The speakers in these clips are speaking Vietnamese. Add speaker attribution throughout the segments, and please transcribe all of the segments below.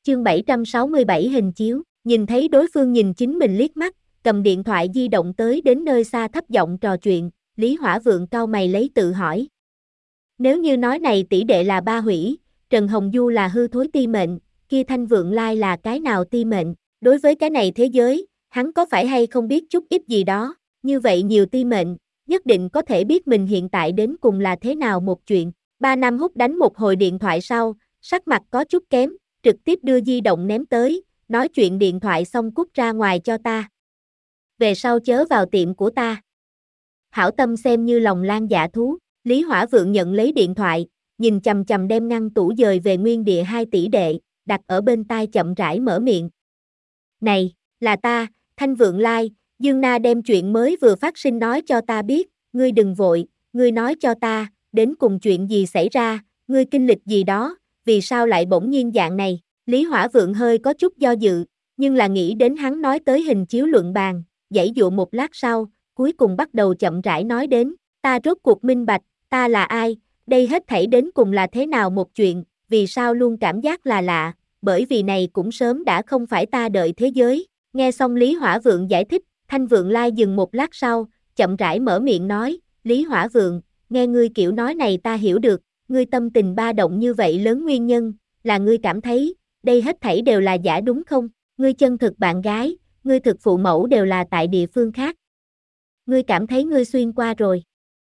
Speaker 1: Chương 767 hình chiếu, nhìn thấy đối phương nhìn chính mình liếc mắt, cầm điện thoại di động tới đến nơi xa thấp giọng trò chuyện, Lý Hỏa Vượng cau mày lấy tự hỏi. Nếu như nói này tỷ đệ là ba hủy, Trần Hồng Du là hư thối ti mệnh, kia Thanh Vượng Lai là cái nào ti mệnh, đối với cái này thế giới, hắn có phải hay không biết chút ít gì đó, như vậy nhiều ti mệnh, nhất định có thể biết mình hiện tại đến cùng là thế nào một chuyện. 3 năm hút đánh một hồi điện thoại sau, sắc mặt có chút kém, trực tiếp đưa di động ném tới, nói chuyện điện thoại xong cút ra ngoài cho ta. Về sau chớ vào tiệm của ta. Hảo tâm xem như lòng lan dạ thú, Lý Hỏa Vượng nhận lấy điện thoại, nhìn chằm chằm đem ngăn tủ dời về nguyên địa 2 tỷ đệ, đặt ở bên tai chậm rãi mở miệng. Này, là ta, Thanh Vượng Lai, Dương Na đem chuyện mới vừa phát sinh nói cho ta biết, ngươi đừng vội, ngươi nói cho ta, đến cùng chuyện gì xảy ra, ngươi kinh lịch gì đó, vì sao lại bỗng nhiên dạng này, Lý Hỏa Vượng hơi có chút do dự, nhưng là nghĩ đến hắn nói tới hình chiếu luận bàn, giãy dụa một lát sau, cuối cùng bắt đầu chậm rãi nói đến, ta rốt cuộc minh bạch, ta là ai, đây hết thảy đến cùng là thế nào một chuyện, vì sao luôn cảm giác là lạ, bởi vì này cũng sớm đã không phải ta đợi thế giới. Nghe xong Lý Hỏa Vượng giải thích, Thanh Vượng Lai dừng một lát sau, chậm rãi mở miệng nói, Lý Hỏa Vượng, nghe ngươi kiểu nói này ta hiểu được, ngươi tâm tình ba động như vậy lớn nguyên nhân, là ngươi cảm thấy, đây hết thảy đều là giả đúng không? Ngươi chân thực bạn gái, ngươi thực phụ mẫu đều là tại địa phương khác. Ngươi cảm thấy ngươi xuyên qua rồi.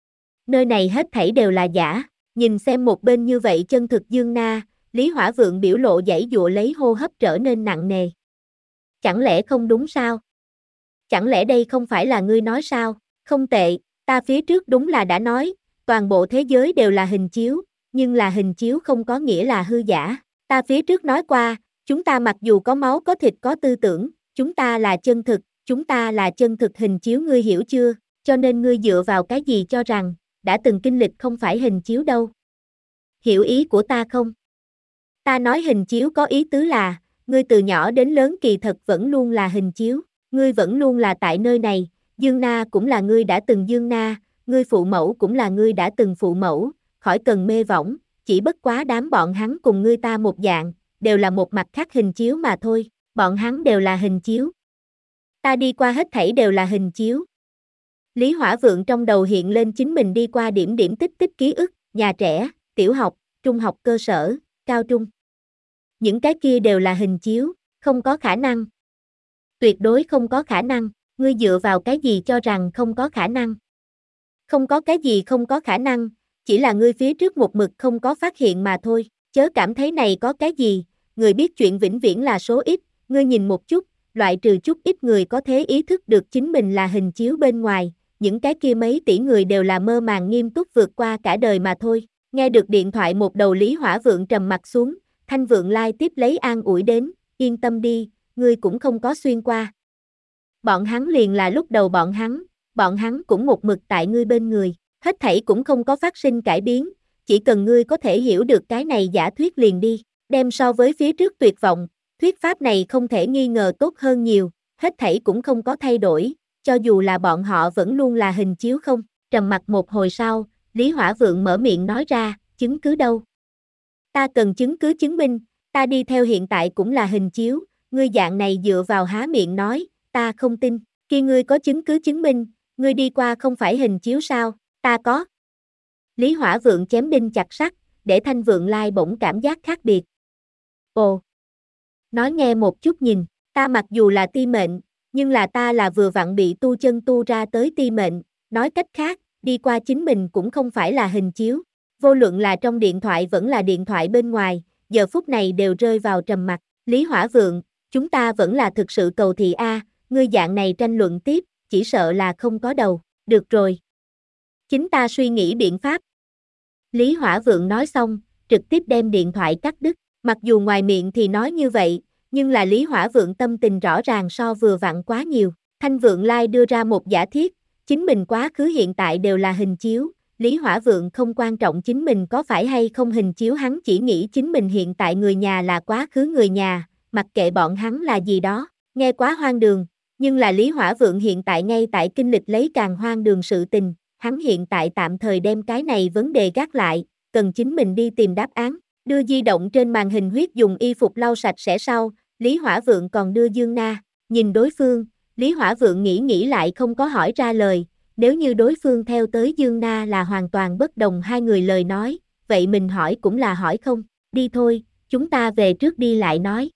Speaker 1: Nơi này hết thảy đều là giả, nhìn xem một bên như vậy chân thực Dương Na, Lý Hỏa Vượng biểu lộ giãy dụa lấy hô hấp trở nên nặng nề. Chẳng lẽ không đúng sao? Chẳng lẽ đây không phải là ngươi nói sao? Không tệ, ta phía trước đúng là đã nói, toàn bộ thế giới đều là hình chiếu, nhưng là hình chiếu không có nghĩa là hư giả. Ta phía trước nói qua, chúng ta mặc dù có máu có thịt có tư tưởng, chúng ta là chân thực hình chiếu ngươi hiểu chưa? Cho nên ngươi dựa vào cái gì cho rằng, đã từng kinh lịch không phải hình chiếu đâu? Hiểu ý của ta không? Ta nói hình chiếu có ý tứ là, ngươi từ nhỏ đến lớn kỳ thật vẫn luôn là hình chiếu, ngươi vẫn luôn là tại nơi này, Dương Na cũng là ngươi đã từng Dương Na, ngươi phụ mẫu cũng là ngươi đã từng phụ mẫu, khỏi cần mê võng, chỉ bất quá đám bọn hắn cùng ngươi ta một dạng, đều là một mặt khác hình chiếu mà thôi, bọn hắn đều là hình chiếu. Ta đi qua hết thảy đều là hình chiếu. Lý Hỏa Vượng trong đầu hiện lên chính mình đi qua điểm điểm tích tích ký ức, nhà trẻ, tiểu học, trung học cơ sở, cao trung. Những cái kia đều là hình chiếu, không có khả năng. Tuyệt đối không có khả năng, ngươi dựa vào cái gì cho rằng không có khả năng? Không có cái gì không có khả năng, chỉ là ngươi phía trước một mực không có phát hiện mà thôi, chớ cảm thấy này có cái gì, người biết chuyện vĩnh viễn là số ít, ngươi nhìn một chút, loại trừ chút ít người có thể ý thức được chính mình là hình chiếu bên ngoài, những cái kia mấy tỷ người đều là mơ màng nghiêm túc vượt qua cả đời mà thôi. Nghe được điện thoại một đầu Lý Hỏa Vượng trầm mặt xuống, Thanh Vượng Lai tiếp lấy an ủi đến, yên tâm đi, ngươi cũng không có xuyên qua. Bọn hắn liền là lúc đầu bọn hắn cũng một mực tại ngươi bên người, hết thảy cũng không có phát sinh cải biến, chỉ cần ngươi có thể hiểu được cái này giả thuyết liền đi, đem so với phía trước tuyệt vọng, thuyết pháp này không thể nghi ngờ tốt hơn nhiều, hết thảy cũng không có thay đổi, cho dù là bọn họ vẫn luôn là hình chiếu không, trầm mặc một hồi sau, Lý Hỏa Vượng mở miệng nói ra, chứng cứ đâu? Ta cần chứng cứ chứng minh, ta đi theo hiện tại cũng là hình chiếu, ngươi dạng này dựa vào há miệng nói, ta không tin, khi ngươi có chứng cứ chứng minh, ngươi đi qua không phải hình chiếu sao, ta có. Lý Hỏa Vượng chém đinh chặt sắt, để Thanh Vượng Lai bỗng cảm giác khác biệt. Ồ, nói nghe một chút nhìn, ta mặc dù là ti mệnh, nhưng là ta là vừa vặn bị tu chân tu ra tới ti mệnh, nói cách khác, đi qua chính mình cũng không phải là hình chiếu, vô luận là trong điện thoại vẫn là điện thoại bên ngoài, giờ phút này đều rơi vào trầm mặc, Lý Hỏa Vượng, chúng ta vẫn là thực sự cầu thị a, ngươi dạng này tranh luận tiếp, chỉ sợ là không có đầu, được rồi. Chính ta suy nghĩ biện pháp. Lý Hỏa Vượng nói xong, trực tiếp đem điện thoại cắt đứt, mặc dù ngoài miệng thì nói như vậy, nhưng là Lý Hỏa Vượng tâm tình rõ ràng so vừa vặn quá nhiều. Thanh Vượng Lai đưa ra một giả thiết, chính mình quá khứ hiện tại đều là hình chiếu, Lý Hỏa Vượng không quan trọng chính mình có phải hay không hình chiếu, hắn chỉ nghĩ chính mình hiện tại người nhà là quá khứ người nhà, mặc kệ bọn hắn là gì đó, nghe quá hoang đường, nhưng là Lý Hỏa Vượng hiện tại ngay tại kinh lịch lấy càng hoang đường sự tình, hắn hiện tại tạm thời đem cái này vấn đề gác lại, cần chính mình đi tìm đáp án. Đưa di động trên màn hình huyết dùng y phục lau sạch sẽ sau, Lý Hỏa Vượng còn đưa Dương Na, nhìn đối phương, Lý Hỏa Vượng nghĩ lại không có hỏi ra lời, nếu như đối phương theo tới Dương Na là hoàn toàn bất đồng hai người lời nói, vậy mình hỏi cũng là hỏi không, đi thôi, chúng ta về trước đi lại nói.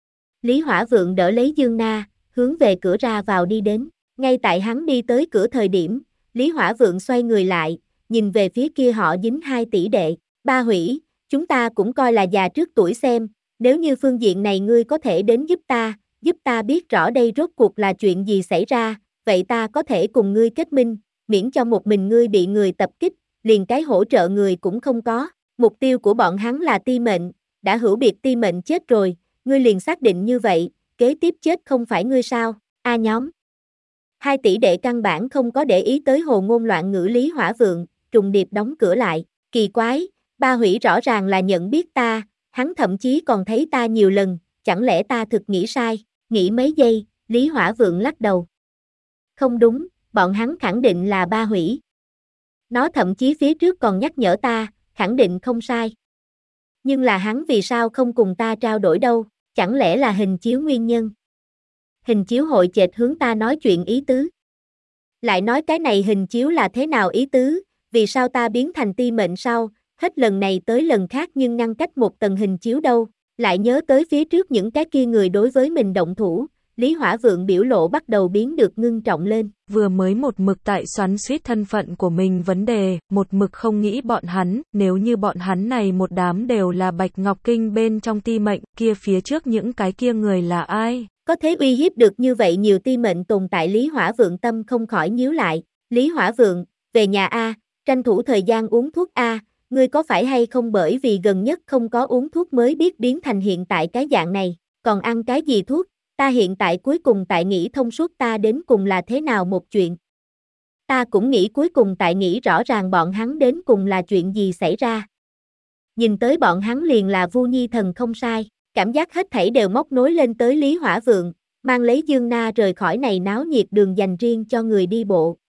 Speaker 1: Lý Hỏa Vượng đỡ lấy Dương Na, hướng về cửa ra vào đi đến, ngay tại hắn đi tới cửa thời điểm, Lý Hỏa Vượng xoay người lại, nhìn về phía kia họ Dính hai tỷ đệ, Ba Hủy, chúng ta cũng coi là già trước tuổi xem, nếu như phương diện này ngươi có thể đến giúp ta biết rõ đây rốt cuộc là chuyện gì xảy ra, vậy ta có thể cùng ngươi kết minh, miễn cho một mình ngươi bị người tập kích, liền cái hỗ trợ người cũng không có, mục tiêu của bọn hắn là Ti Mệnh, đã hữu biệt Ti Mệnh chết rồi, ngươi liền xác định như vậy, kế tiếp chết không phải ngươi sao, nhóm. Hai tỷ đệ căn bản không có để ý tới hồ ngôn loạn ngữ Lý Hỏa Vượng, trùng điệp đóng cửa lại, kỳ quái, Ba Hủy rõ ràng là nhận biết ta, hắn thậm chí còn thấy ta nhiều lần, chẳng lẽ ta thực nghĩ sai, nghĩ mấy giây, Lý Hỏa Vượng lắc đầu. Không đúng, bọn hắn khẳng định là Ba Hủy. Nó thậm chí phía trước còn nhắc nhở ta, khẳng định không sai. Nhưng là hắn vì sao không cùng ta trao đổi đâu, chẳng lẽ là hình chiếu nguyên nhân? Hình chiếu hội chệch hướng ta nói chuyện ý tứ. Lại nói cái này hình chiếu là thế nào ý tứ, vì sao ta biến thành Ti Mệnh sau, hết lần này tới lần khác nhưng ngăn cách một tầng hình chiếu đâu, lại nhớ tới phía trước những cái kia người đối với mình động thủ, Lý Hỏa Vượng biểu lộ bắt đầu biến được ngưng trọng lên.
Speaker 2: Vừa mới một mực tại xoắn xuýt thân phận của mình vấn đề, một mực không nghĩ bọn hắn, nếu như bọn hắn này một đám đều là Bạch Ngọc Kinh bên trong Ti Mệnh, kia phía trước những cái kia người là ai?
Speaker 1: Có thể uy hiếp được như vậy nhiều Ti Mệnh tồn tại Lý Hỏa Vượng tâm không khỏi nhíu lại, Lý Hỏa Vượng, về nhà A, tranh thủ thời gian uống thuốc A, ngươi có phải hay không bởi vì gần nhất không có uống thuốc mới biết biến thành hiện tại cái dạng này, còn ăn cái gì thuốc, ta hiện tại cuối cùng tại nghĩ thông suốt ta đến cùng là thế nào một chuyện. Ta cũng nghĩ cuối cùng tại nghĩ rõ ràng bọn hắn đến cùng là chuyện gì xảy ra. Nhìn tới bọn hắn liền là Vu Nhi Thần không sai, cảm giác hết thảy đều móc nối lên tới Lý Hỏa Vượng, mang lấy Dương Na rời khỏi này náo nhiệt đường dành riêng cho người đi bộ,